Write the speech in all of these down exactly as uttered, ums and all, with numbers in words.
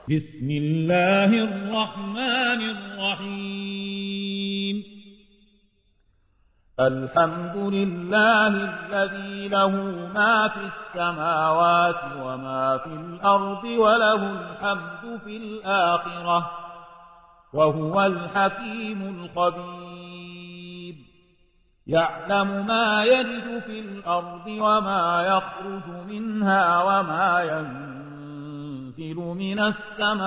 بسم الله الرحمن الرحيم الحمد لله الذي له ما في السماوات وما في الأرض وله الحمد في الآخرة وهو الحكيم الخبير يعلم ما يلج في الأرض وما يخرج منها وما ينزل من السماء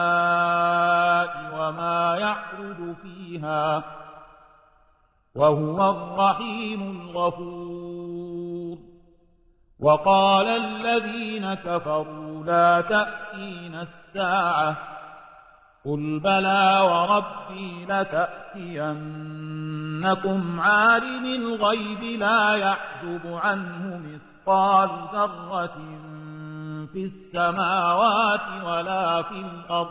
وما يعرج فيها وهو الرحيم الغفور وقال الذين كفروا لا تأتينا الساعة قل بلى وربي لتأتينكم عالم الغيب لا يعزب عنه مثقال ذرة في السماوات ولا في الأرض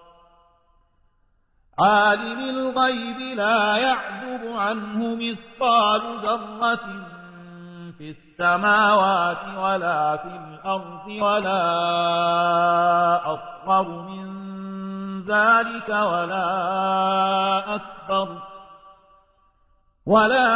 عالم الغيب لا يعزب عنه مثقال ذرة في السماوات ولا في الأرض ولا أصغر من ذلك ولا أكبر ولا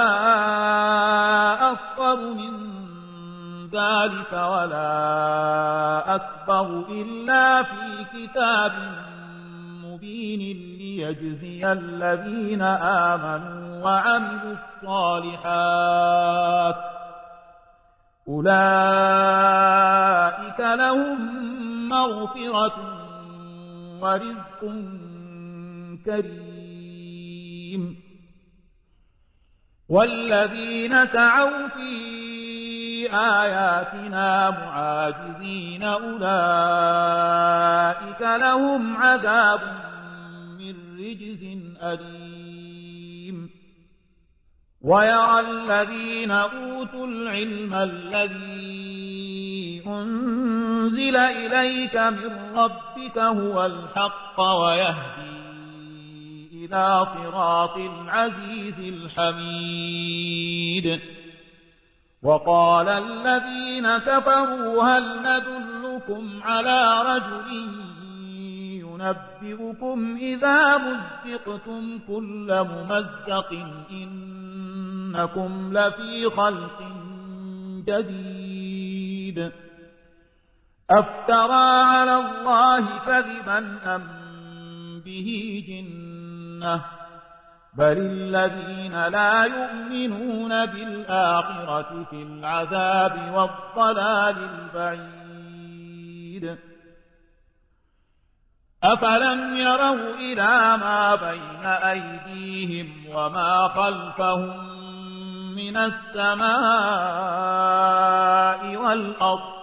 أصغر من ذلك ولا أكبر إلا في كتاب مبين ليجزي الذين آمنوا وعملوا الصالحات أولئك لهم مغفرة ورزق كريم والذين سعوا في آياتنا معاجزين أولئك لهم عذاب من رجز أليم ويرى الذين أوتوا العلم الذي أنزل إليك من ربك هو الحق ويهدي إلى صراط العزيز الحميد وقال الذين كفروا هل ندلكم على رجل ينبئكم إذا مزقتم كل ممزق إنكم لفي خلق جديد أفترى على الله كذبا أم به جنة بل الذين لا يؤمنون بالآخرة في العذاب والضلال البعيد أفلم يروا إلى ما بين أيديهم وما خلفهم من السماء والأرض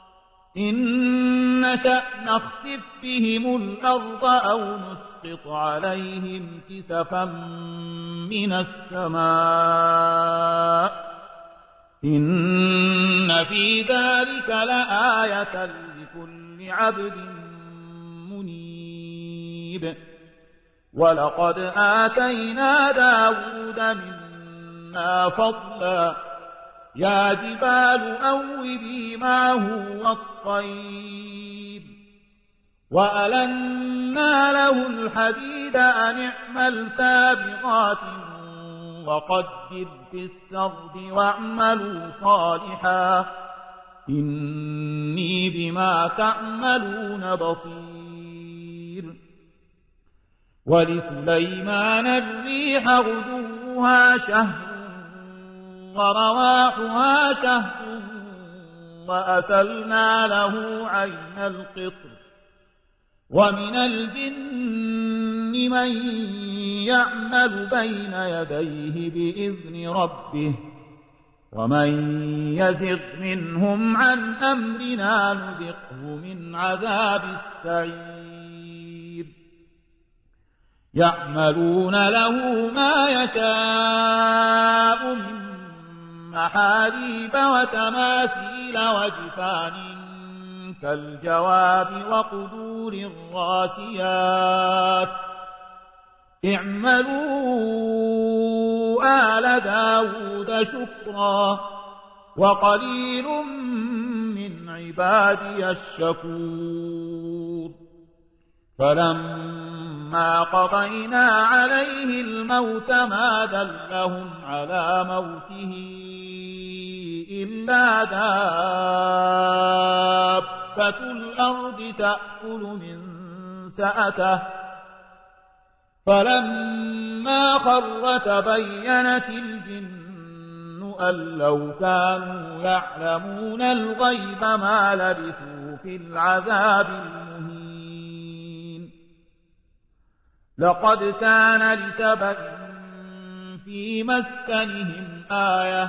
إن نشأ نخسف بهم الأرض أو نسقط عليهم كسفا من السماء إن في ذلك لآية لكل عبد منيب ولقد آتينا داود منا فضلا يا جبال أوبي معه والطير وألنا له الحديد أن اعمل سابغات وقدر في السرد واعملوا صالحا إني بما تعملون بصير ولسليمان الريح غدوها شهر ورواحها شهر وأسلنا له عين القطر ومن الجن من يعمل بين يديه بإذن ربه ومن يزغ منهم عن أمرنا نذقه من عذاب السعير يعملون له ما يشاء من محاريب وتماثيل وجفان كالجواب وقدور الراسيات اعملوا آل داود شكرا وقليل من عبادي الشكور فلما قضينا عليه الموت ما دلهم على موته إلا دابة الأرض تأكل من سأته فلما خر تبينت الجن أن لو كانوا يعلمون الغيب ما لبثوا في العذاب المهين. لقد كان لسبأ في مسكنهم آية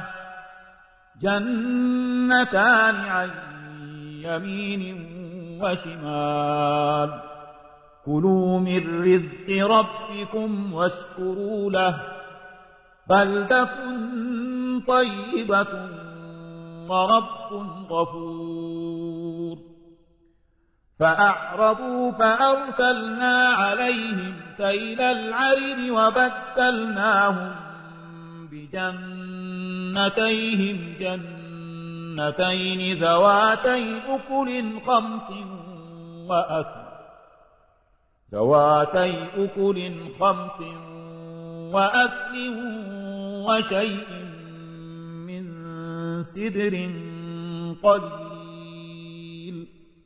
جنتان عن يمين وشمال كلوا من رزق ربكم واشكروا له بلدة طيبة ورب غفور. فأعرضوا فأرسلنا عليهم سيل العرم وبدلناهم بجنتيهم جنتين ذواتي أكل خمط وأثل ذواتي أكل خمط وأثل وشيء من سدر قليل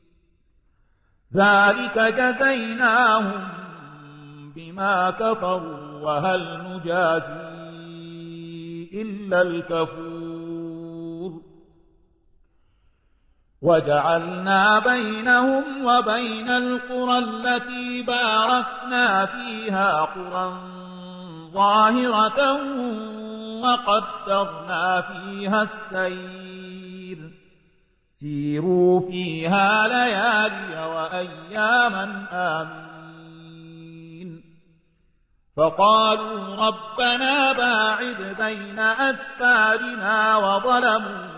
ذلك جزيناهم بما كفروا وهل نجازي إلا الكفور. وجعلنا بينهم وبين القرى التي باركنا فيها قرى ظاهرة وقدرنا فيها السير سيروا فيها ليالي وأياما آمين. فقالوا ربنا باعد بين أسفارنا وظلموا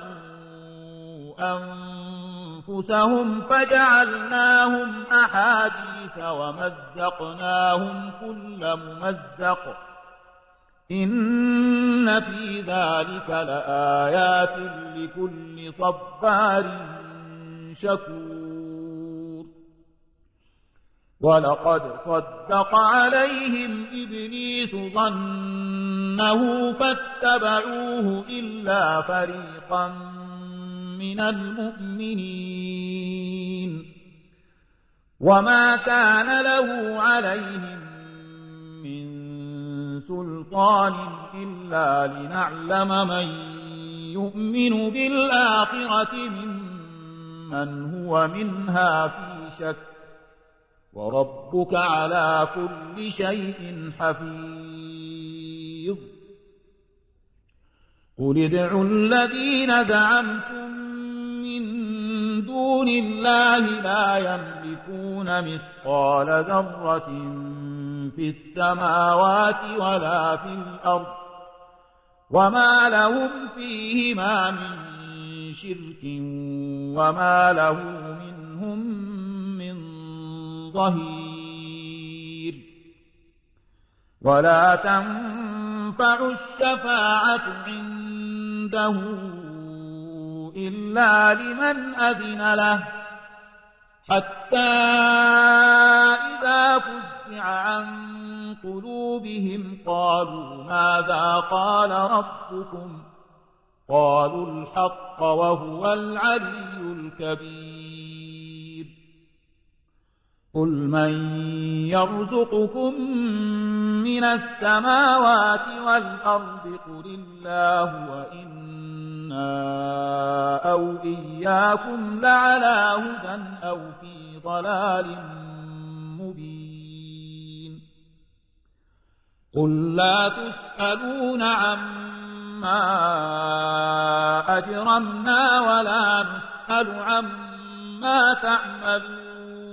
أنفسهم فجعلناهم أحاديث ومزقناهم كل ممزق إن في ذلك لآيات لكل صبار شكور. ولقد صدق عليهم إبليس ظنه فاتبعوه إلا فريقا من المؤمنين وما كان له عليهم من سلطان إلا لنعلم من يؤمن بالآخرة ممن هو منها في شك وربك على كل شيء حفيظ. قل ادعوا الذين زعمتم من دون الله لا يملكون مثقال ذرة في السماوات ولا في الأرض وما لهم فيهما من شرك وما له منهم من ظهير. ولا تنفع الشفاعة عنده إلا لمن أذن له حتى إذا فزع عن قلوبهم قالوا ماذا قال ربكم قالوا الحق وهو العلي الكبير. قل من يرزقكم من السماوات والأرض قل الله وإنا أو إياكم لعلى هدى أو في ضلال مبين. قل لا تسألون عما أجرمنا ولا نسأل عما تعملون.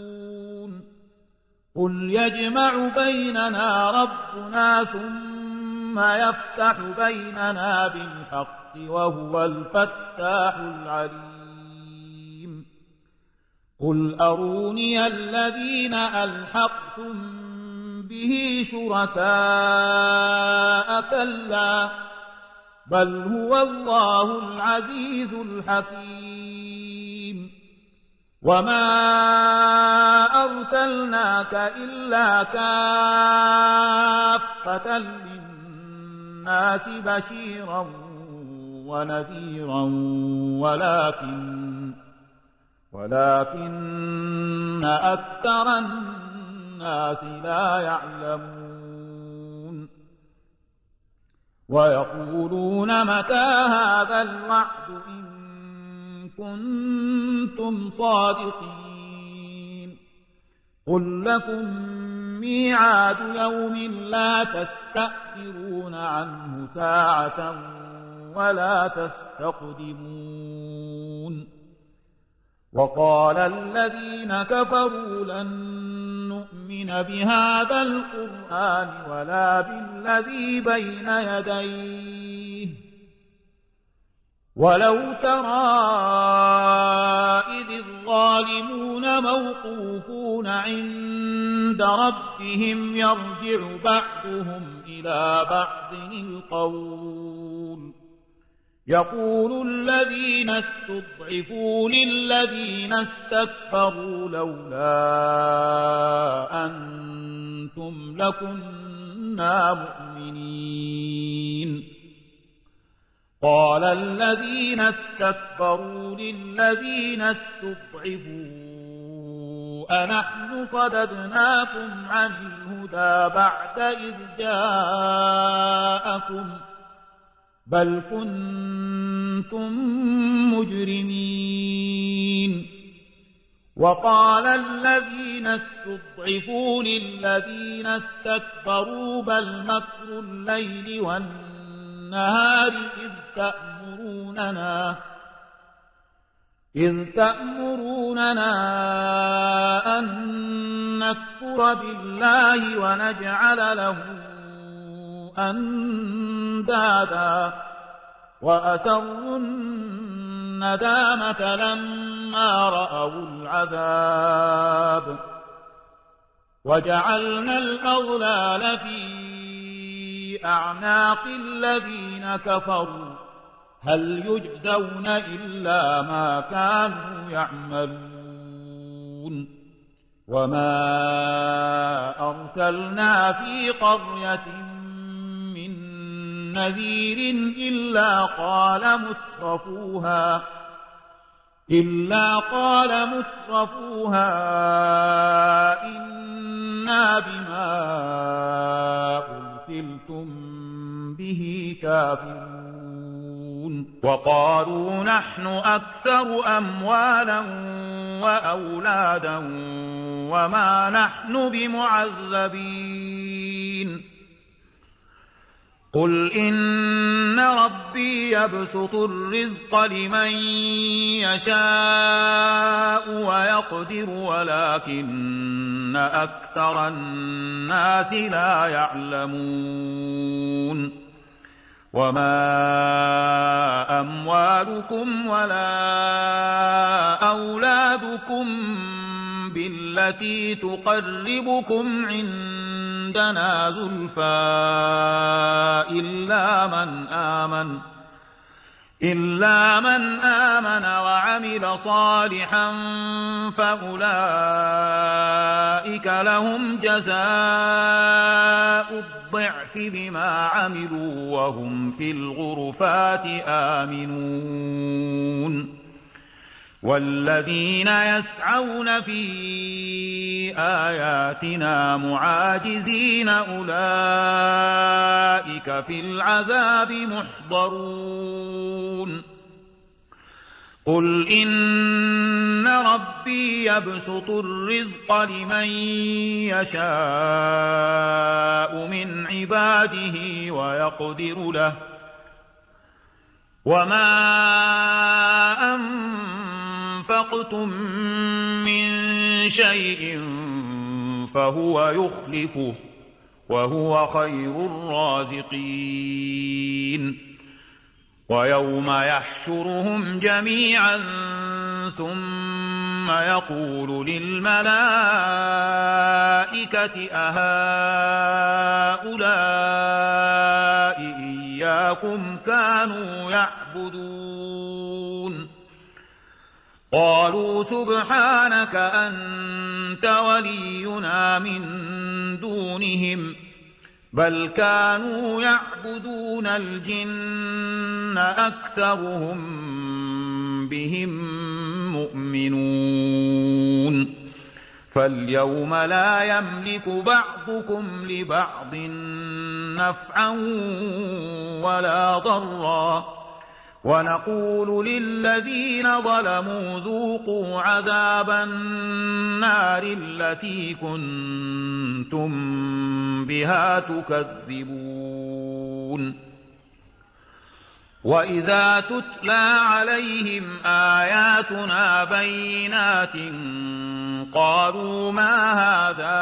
قل يجمع بيننا ربنا ثم يفتح بيننا بالحق وهو الفتاح العليم. قل أروني الذين ألحقتم به شركاء كلا بل هو الله العزيز الحكيم. وما أرسلناك إلا كافة للناس بشيرا ونذيرا ولكن ولكن أكثر الناس لا يعلمون ويقولون متى هذا الوعد إن كنتم صادقين قل لكم ميعاد يوم لا تستأخرون عنه ساعة ولا تستقدمون وقال الذين كفروا لن نؤمن بهذا القرآن ولا بالذي بين يديه ولو ترى إذ الظالمون موقوفون عند ربهم يرجع بعضهم إلى بعض القول يقول الذين استضعفوا للذين استكبروا لولا أنتم لكنا مؤمنين قال الذين استكبروا للذين استضعفوا أنحن صددناكم عن الهدى بعد إذ جاءكم بل كنتم مجرمين وقال الذين استضعفوا للذين استكبروا بل مكر الليل والنهار إذ تأمروننا إذ تأمروننا أن نكفر بالله ونجعل له أندادا وأسروا الندامة لما رأوا العذاب وجعلنا الأغلال في أعناق الذين كفروا هل يجزون إلا ما كانوا يعملون وما أرسلنا في قرية نذير إلا قال مترفوها إلا قال مترفوها إنا بما أرسلتم به كافرون وقالوا نحن أكثر أموالا وأولادا وما نحن بمعذبين قل إن ربي يبسط الرزق لمن يشاء ويقدر ولكن أكثر الناس لا يعلمون وما أموالكم ولا أولادكم بالتي تقربكم عندنا زلفى إلا من آمن إلا من آمن وعمل صالحا فأولئك لهم جزاء الضعف بما عملوا وهم في الغرفات آمنون والذين يسعون في آياتنا معاجزين أولئك في العذاب محضرون قل إن ربي يبسط الرزق لمن يشاء من عباده ويقدر له وما أنفقتم من شيء فهو يخلفه وهو خير الرازقين ويوم يحشرهم جميعا ثم يقول للملائكة أهؤلاء إياكم كانوا يعبدون قالوا سبحانك أنت ولينا من دونهم بل كانوا يعبدون الجن أكثرهم بهم مؤمنون فاليوم لا يملك بعضكم لبعض نفعا ولا ضرا ونقول للذين ظلموا ذوقوا عذاب النار التي كنتم بها تكذبون وإذا تتلى عليهم آياتنا بينات قالوا ما هذا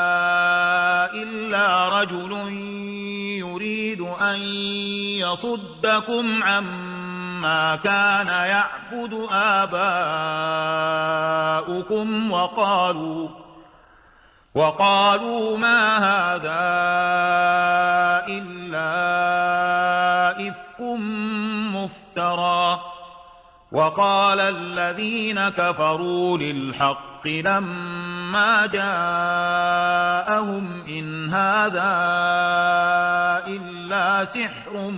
إلا رجل يريد أن يصدكم عما كان يعبد آباؤكم وقالوا وقالوا ما هذا إلا إفك مفترى وقال الذين كفروا للحق لما جاءهم إن هذا إلا سحر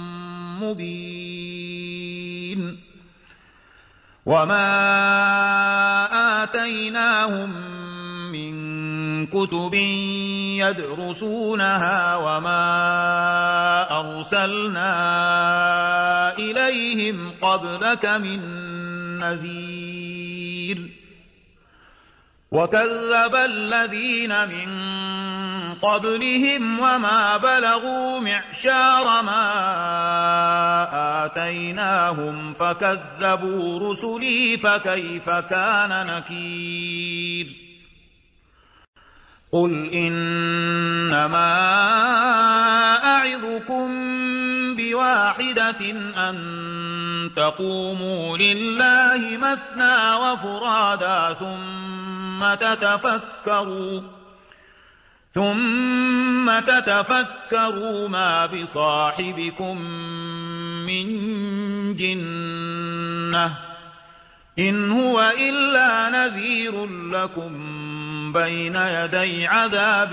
مبين وما آتيناهم من كتب يدرسونها وما أرسلنا إليهم قبلك من نذير وكذب الذين من قبلهم وما بلغوا معشار ما آتيناهم فكذبوا رسلي فكيف كان نكير قل إنما أعظكم بواحدة أن تقوموا لله مثنى وفرادا ثم تتفكروا ثم تتفكروا ما بصاحبكم من جنة إن هو إلا نذير لكم بين يدي عذاب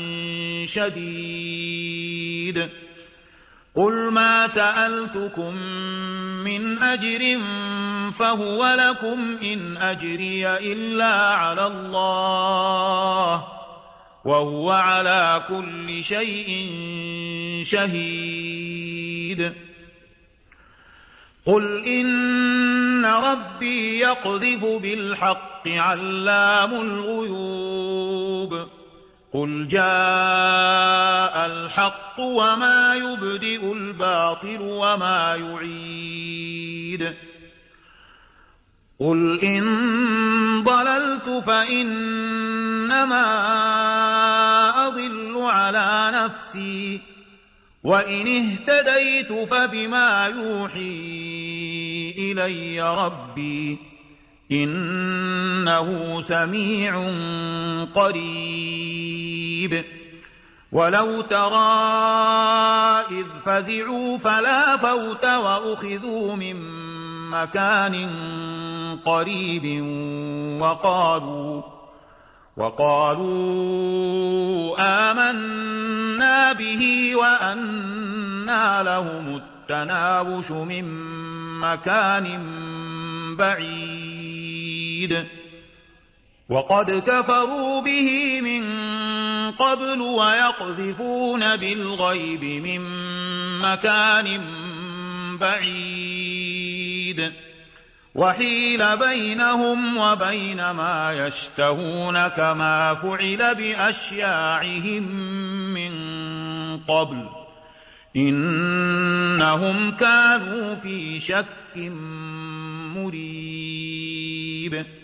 شديد قل ما سألتكم من أجر فهو لكم إن أجري إلا على الله وهو على كل شيء شهيد قل إن ربي يقذف بالحق علام الغيوب قل جاء الحق وما يبدئ الباطل وما يعيد قل إن ضللت فإنما أضل على نفسي وإن اهتديت فبما يوحي إلي ربي إنه سميع قريب ولو ترى إذ فزعوا فلا فوت وأخذوا من مكان قريب وقالوا وقالوا آمنا به وأنى لهم التناوش من مكان بعيد وقد كفروا به من قبل ويقذفون بالغيب من مكان بعيد وحيل بينهم وبين ما يشتهون كما فعل بأشياعهم من قبل إنهم كانوا في شك مريب